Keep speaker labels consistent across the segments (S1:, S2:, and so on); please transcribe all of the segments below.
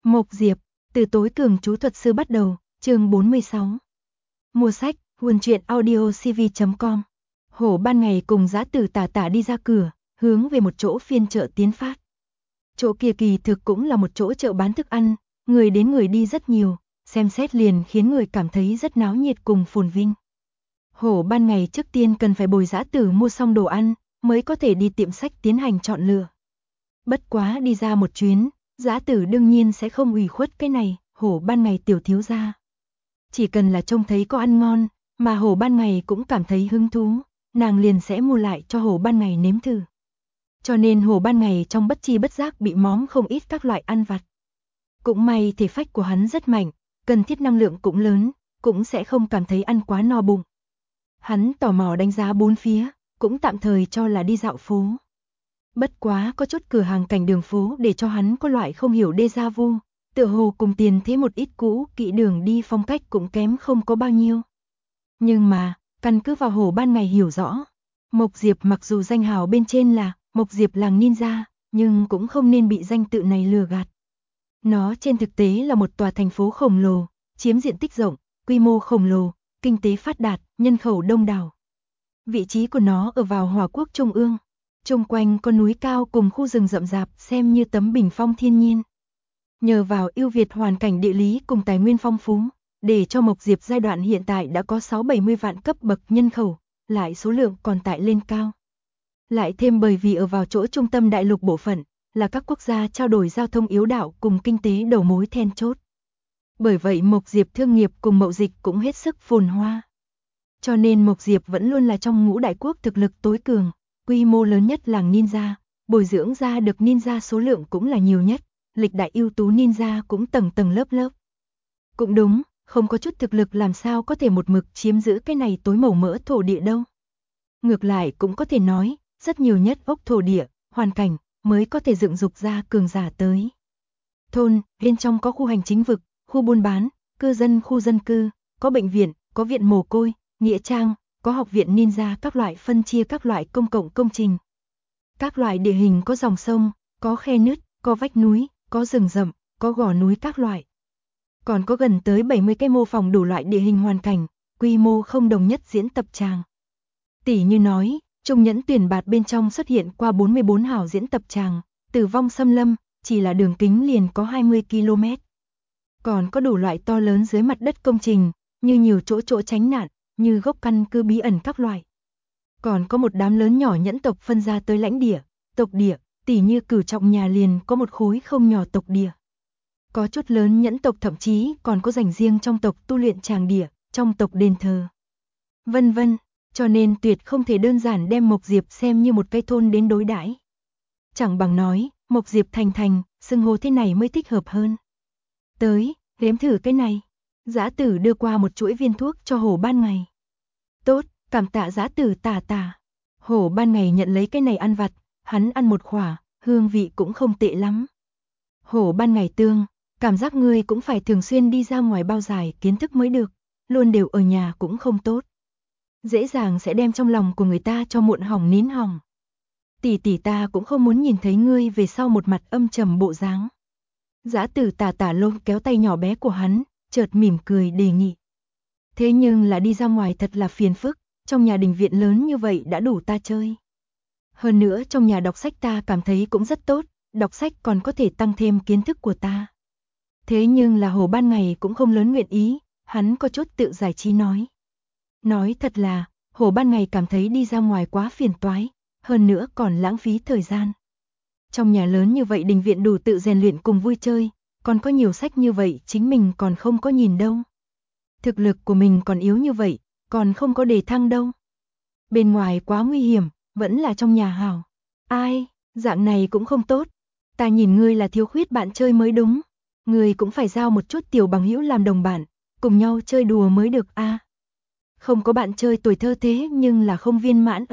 S1: Mộc Diệp, từ tối cường chú thuật sư bắt đầu, chương 46. Mua sách, nguồn truyện audiocv.com. Hổ ban ngày cùng Dã Tử tả tả đi ra cửa, hướng về một chỗ phiên chợ tiến phát. Chỗ kia kỳ thực cũng là một chỗ chợ bán thức ăn, người đến người đi rất nhiều, xem xét liền khiến người cảm thấy rất náo nhiệt cùng phồn vinh. Hổ ban ngày trước tiên cần phải bồi Dã Tử mua xong đồ ăn, mới có thể đi tiệm sách tiến hành chọn lựa. Bất quá đi ra một chuyến, Dã Tử đương nhiên sẽ không ủy khuất cái này, Hổ ban ngày tiểu thiếu gia. Chỉ cần là trông thấy có ăn ngon, mà Hổ ban ngày cũng cảm thấy hứng thú, nàng liền sẽ mua lại cho Hổ ban ngày nếm thử. Cho nên Hổ ban ngày trong bất chi bất giác bị móm không ít các loại ăn vặt. Cũng may thể phách của hắn rất mạnh, cần thiết năng lượng cũng lớn, cũng sẽ không cảm thấy ăn quá no bụng. Hắn tò mò đánh giá bốn phía, cũng tạm thời cho là đi dạo phố. Bất quá có chút cửa hàng cảnh đường phố để cho hắn có loại không hiểu déjà vu, tựa hồ cùng tiền thế một ít cũ kỹ đường đi phong cách cũng kém không có bao nhiêu. Nhưng mà, căn cứ vào Hổ ban ngày hiểu rõ, Mộc Diệp mặc dù danh hào bên trên là Mộc Diệp làng ninja, nhưng cũng không nên bị danh tự này lừa gạt. Nó trên thực tế là một tòa thành phố khổng lồ, chiếm diện tích rộng, quy mô khổng lồ, kinh tế phát đạt, nhân khẩu đông đảo. Vị trí của nó ở vào Hỏa Quốc trung ương. Chung quanh có núi cao cùng khu rừng rậm rạp xem như tấm bình phong thiên nhiên. Nhờ vào ưu việt hoàn cảnh địa lý cùng tài nguyên phong phú, để cho Mộc Diệp giai đoạn hiện tại đã có 6-70 vạn cấp bậc nhân khẩu, lại số lượng còn tại lên cao. Lại thêm bởi vì ở vào chỗ trung tâm đại lục bộ phận, là các quốc gia trao đổi giao thông yếu đạo cùng kinh tế đầu mối then chốt. Bởi vậy Mộc Diệp thương nghiệp cùng mậu dịch cũng hết sức phồn hoa. Cho nên Mộc Diệp vẫn luôn là trong ngũ đại quốc thực lực tối cường. Quy mô lớn nhất làng ninja, bồi dưỡng ra được ninja số lượng cũng là nhiều nhất, lịch đại ưu tú ninja cũng tầng tầng lớp lớp. Cũng đúng, không có chút thực lực làm sao có thể một mực chiếm giữ cái này tối màu mỡ thổ địa đâu. Ngược lại cũng có thể nói, rất nhiều nhất ốc thổ địa, hoàn cảnh, mới có thể dựng dục ra cường giả tới. Thôn, bên trong có khu hành chính vực, khu buôn bán, cư dân khu dân cư, có bệnh viện, có viện mồ côi, nghĩa trang, có học viện ninja các loại phân chia các loại công cộng công trình. Các loại địa hình có dòng sông, có khe nứt, có vách núi, có rừng rậm, có gò núi các loại. Còn có gần tới 70 cái mô phỏng đủ loại địa hình hoàn cảnh, quy mô không đồng nhất diễn tập tràng. Tỷ như nói, Trung Nhẫn Tuyển Bạt bên trong xuất hiện qua 44 hào diễn tập tràng, Tử Vong Xâm Lâm, chỉ là đường kính liền có 20 km. Còn có đủ loại to lớn dưới mặt đất công trình, như nhiều chỗ tránh nạn, như gốc căn cứ bí ẩn các loại. Còn có một đám lớn nhỏ nhẫn tộc phân ra tới lãnh địa, tộc địa, tỉ như Cửu Trọng nhà liền có một khối không nhỏ tộc địa. Có chút lớn nhẫn tộc thậm chí còn có dành riêng trong tộc tu luyện tràng địa, trong tộc đền thờ. Vân vân, cho nên tuyệt không thể đơn giản đem Mộc Diệp xem như một cái thôn đến đối đãi. Chẳng bằng nói, Mộc Diệp thành, xưng hô thế này mới thích hợp hơn. Tới, nếm thử cái này. Dã Tử đưa qua một chuỗi viên thuốc cho Hổ ban ngày. Tốt, cảm tạ Dã Tử tả tả. Hổ ban ngày nhận lấy cái này ăn vặt, hắn ăn một khỏa, hương vị cũng không tệ lắm. Hổ ban ngày tương, cảm giác ngươi cũng phải thường xuyên đi ra ngoài bao dài kiến thức mới được, luôn đều ở nhà cũng không tốt. Dễ dàng sẽ đem trong lòng của người ta cho muộn hỏng nín hỏng. Tỷ tỷ ta cũng không muốn nhìn thấy ngươi về sau một mặt âm trầm bộ dáng. Dã Tử tả tả lôi kéo tay nhỏ bé của hắn, chợt mỉm cười đề nghị. Thế nhưng là đi ra ngoài thật là phiền phức, trong nhà đình viện lớn như vậy đã đủ ta chơi. Hơn nữa trong nhà đọc sách ta cảm thấy cũng rất tốt, đọc sách còn có thể tăng thêm kiến thức của ta. Thế nhưng là Hổ ban ngày cũng không lớn nguyện ý, hắn có chút tự giải trí nói. Nói thật là, Hổ ban ngày cảm thấy đi ra ngoài quá phiền toái, hơn nữa còn lãng phí thời gian. Trong nhà lớn như vậy đình viện đủ tự rèn luyện cùng vui chơi, còn có nhiều sách như vậy chính mình còn không có nhìn đâu. Thực lực của mình còn yếu như vậy, còn không có đề thăng đâu. Bên ngoài quá nguy hiểm, vẫn là trong nhà hảo. Ai, dạng này cũng không tốt. Ta nhìn ngươi là thiếu khuyết bạn chơi mới đúng. Ngươi cũng phải giao một chút tiểu bằng hữu làm đồng bạn, cùng nhau chơi đùa mới được a. Không có bạn chơi tuổi thơ thế nhưng là không viên mãn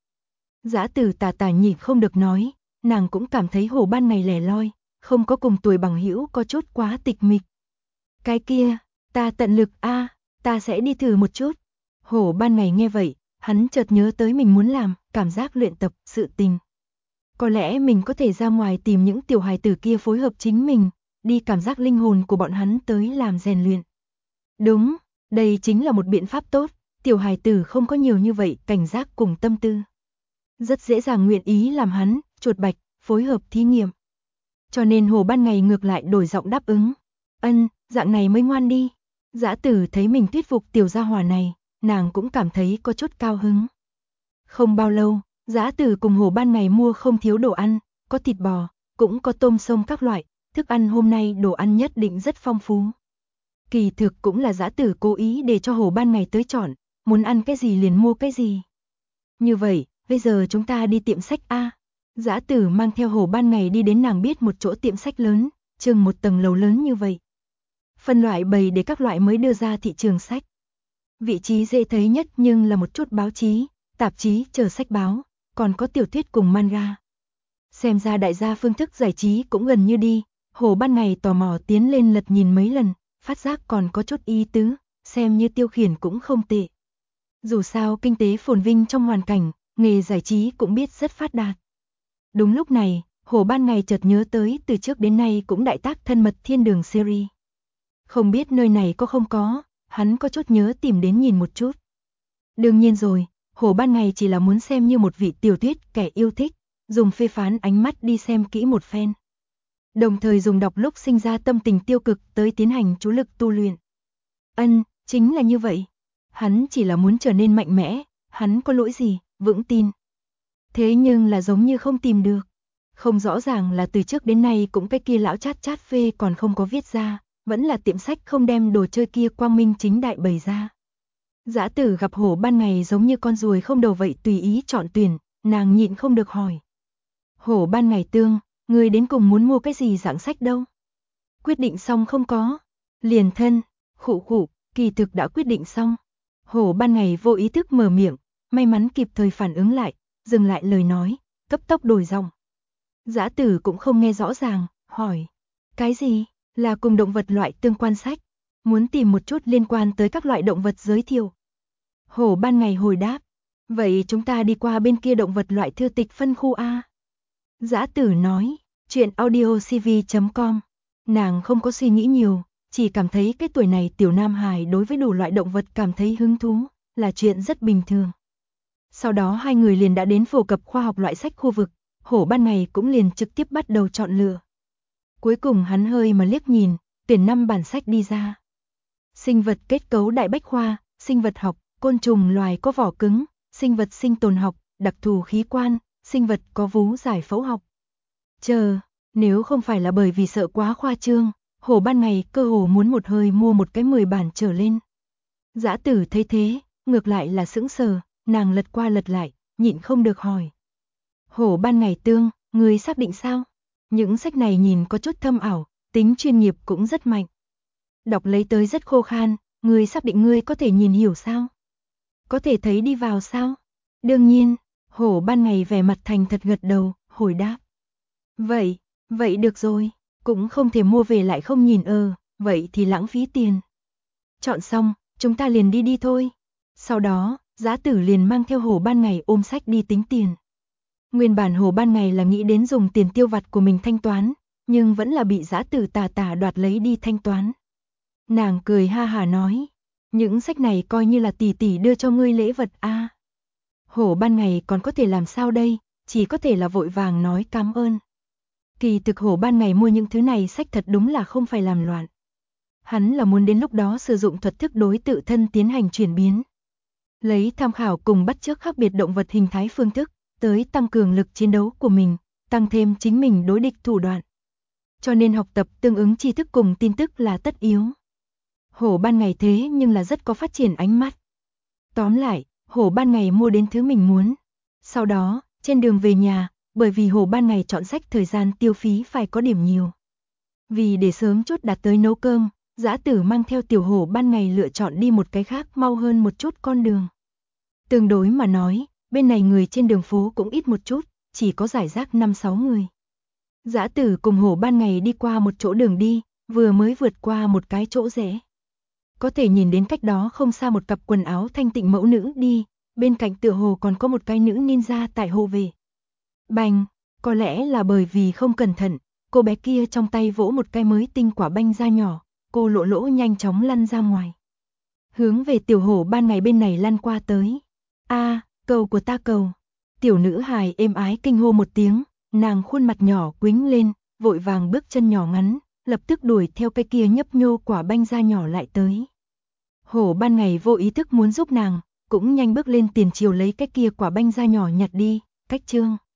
S1: Dã Tử tả tả nhịp không được nói, nàng cũng cảm thấy Hổ ban ngày lẻ loi, không có cùng tuổi bằng hữu có chút quá tịch mịch. Cái kia, ta tận lực ta sẽ đi thử một chút. Hổ ban ngày nghe vậy, hắn chợt nhớ tới mình muốn làm, cảm giác luyện tập, sự tình. Có lẽ mình có thể ra ngoài tìm những tiểu hài tử kia phối hợp chính mình, đi cảm giác linh hồn của bọn hắn tới làm rèn luyện. Đúng, đây chính là một biện pháp tốt, tiểu hài tử không có nhiều như vậy cảnh giác cùng tâm tư. Rất dễ dàng nguyện ý làm hắn, chuột bạch, phối hợp thí nghiệm. Cho nên Hồ Ban Ngày ngược lại đổi giọng đáp ứng. Ân, dạng này mới ngoan đi. Dã Tử thấy mình thuyết phục tiểu gia hỏa này, nàng cũng cảm thấy có chút cao hứng. Không bao lâu, Dã Tử cùng Hồ Ban Ngày mua không thiếu đồ ăn, có thịt bò, cũng có tôm sông các loại, thức ăn hôm nay đồ ăn nhất định rất phong phú. Kỳ thực cũng là Dã Tử cố ý để cho Hồ Ban Ngày tới chọn, muốn ăn cái gì liền mua cái gì. Như vậy, bây giờ chúng ta đi tiệm sách A. Dã Tử mang theo Hồ Ban Ngày đi đến nàng biết một chỗ tiệm sách lớn, chừng một tầng lầu lớn như vậy. Phân loại bày để các loại mới đưa ra thị trường sách. Vị trí dễ thấy nhất nhưng là một chút báo chí, tạp chí chờ sách báo, còn có tiểu thuyết cùng manga. Xem ra đại gia phương thức giải trí cũng gần như đi, Hồ Ban Ngày tò mò tiến lên lật nhìn mấy lần, phát giác còn có chút ý tứ, xem như tiêu khiển cũng không tệ. Dù sao kinh tế phồn vinh trong hoàn cảnh, nghề giải trí cũng biết rất phát đạt. Đúng lúc này, Hồ Ban Ngày chợt nhớ tới từ trước đến nay cũng đại tác Thân Mật Thiên Đường series. Không biết nơi này có không có, hắn có chút nhớ tìm đến nhìn một chút. Đương nhiên rồi, Hồ Ban Ngày chỉ là muốn xem như một vị tiểu thuyết kẻ yêu thích, dùng phê phán ánh mắt đi xem kỹ một phen. Đồng thời dùng đọc lúc sinh ra tâm tình tiêu cực tới tiến hành chú lực tu luyện. Ân, chính là như vậy. Hắn chỉ là muốn trở nên mạnh mẽ, hắn có lỗi gì, vững tin. Thế nhưng là giống như không tìm được. Không rõ ràng là từ trước đến nay cũng cái kia lão chát chát phê còn không có viết ra, vẫn là tiệm sách không đem đồ chơi kia quang minh chính đại bày ra. Dã Tử gặp Hồ Ban Ngày giống như con ruồi không đầu vậy tùy ý chọn tuyển, nàng nhịn không được hỏi. Hồ Ban Ngày tương, người đến cùng muốn mua cái gì dạng sách đâu? Quyết định xong không có? Liền thân, khụ, kỳ thực đã quyết định xong. Hồ Ban Ngày vô ý thức mở miệng, may mắn kịp thời phản ứng lại, dừng lại lời nói, cấp tốc đổi giọng. Dã Tử cũng không nghe rõ ràng, hỏi. Cái gì? Là cùng động vật loại tương quan sách. Muốn tìm một chút liên quan tới các loại động vật giới thiệu. Hồ Ban Ngày hồi đáp. Vậy chúng ta đi qua bên kia động vật loại thư tịch phân khu A. Dã Tử nói. Chuyện audiocv.com. Nàng không có suy nghĩ nhiều, chỉ cảm thấy cái tuổi này tiểu nam hài đối với đủ loại động vật cảm thấy hứng thú, là chuyện rất bình thường. Sau đó hai người liền đã đến phổ cập khoa học loại sách khu vực, Hồ Ban Ngày cũng liền trực tiếp bắt đầu chọn lựa. Cuối cùng hắn hơi mà liếc nhìn, tuyển 5 bản sách đi ra. Sinh vật kết cấu đại bách khoa, sinh vật học, côn trùng loài có vỏ cứng, sinh vật sinh tồn học, đặc thù khí quan, sinh vật có vú giải phẫu học. Nếu không phải là bởi vì sợ quá khoa trương, Hồ Ban Ngày cơ hồ muốn một hơi mua một cái 10 bản trở lên. Dã Tử thấy thế, ngược lại là sững sờ, nàng lật qua lật lại, nhịn không được hỏi. Hồ Ban Ngày tương, ngươi xác định sao? Những sách này nhìn có chút thâm ảo, tính chuyên nghiệp cũng rất mạnh. Đọc lấy tới rất khô khan, ngươi xác định ngươi có thể nhìn hiểu sao? Có thể thấy đi vào sao? Đương nhiên, Hồ Ban Ngày vẻ mặt thành thật gật đầu, hồi đáp. Vậy được rồi, cũng không thể mua về lại không nhìn vậy thì lãng phí tiền. Chọn xong, chúng ta liền đi thôi. Sau đó, Dã Tử liền mang theo Hồ Ban Ngày ôm sách đi tính tiền. Nguyên bản Hồ Ban Ngày là nghĩ đến dùng tiền tiêu vặt của mình thanh toán, nhưng vẫn là bị Dã Tử tà đoạt lấy đi thanh toán. Nàng cười ha hả nói, những sách này coi như là tỷ tỷ đưa cho ngươi lễ vật a. Hồ Ban Ngày còn có thể làm sao đây, chỉ có thể là vội vàng nói cảm ơn. Kỳ thực Hồ Ban Ngày mua những thứ này sách thật đúng là không phải làm loạn. Hắn là muốn đến lúc đó sử dụng thuật thức đối tự thân tiến hành chuyển biến. Lấy tham khảo cùng bắt chước khác biệt động vật hình thái phương thức, tới tăng cường lực chiến đấu của mình, tăng thêm chính mình đối địch thủ đoạn. Cho nên học tập tương ứng tri thức cùng tin tức là tất yếu. Hồ Ban Ngày thế nhưng là rất có phát triển ánh mắt. Tóm lại, Hồ Ban Ngày mua đến thứ mình muốn. Sau đó, trên đường về nhà, bởi vì Hồ Ban Ngày chọn sách thời gian tiêu phí phải có điểm nhiều. Vì để sớm chút đạt tới nấu cơm, Dã Tử mang theo tiểu Hồ Ban Ngày lựa chọn đi một cái khác mau hơn một chút con đường. Tương đối mà nói, bên này người trên đường phố cũng ít một chút, chỉ có rải rác 5-6 người. Dã Tử cùng Hồ Ban Ngày đi qua một chỗ đường đi, vừa mới vượt qua một cái chỗ rẽ. Có thể nhìn đến cách đó không xa một cặp quần áo thanh tịnh mẫu nữ đi, bên cạnh tựa hồ còn có một cái nữ ninja tại hộ vệ. Bành, có lẽ là bởi vì không cẩn thận, Cô bé kia trong tay vỗ một cái mới tinh quả banh da nhỏ, cô Lộ Lỗ nhanh chóng lăn ra ngoài. Hướng về tiểu hổ ban ngày bên này lăn qua tới. A, cầu của ta cầu. Tiểu nữ hài êm ái kinh hô một tiếng, nàng khuôn mặt nhỏ quĩnh lên, vội vàng bước chân nhỏ ngắn, lập tức đuổi theo cái kia nhấp nhô quả banh da nhỏ lại tới. Hổ ban ngày vô ý thức muốn giúp nàng, cũng nhanh bước lên tiền chiều lấy cái kia quả banh da nhỏ nhặt đi, cách chương.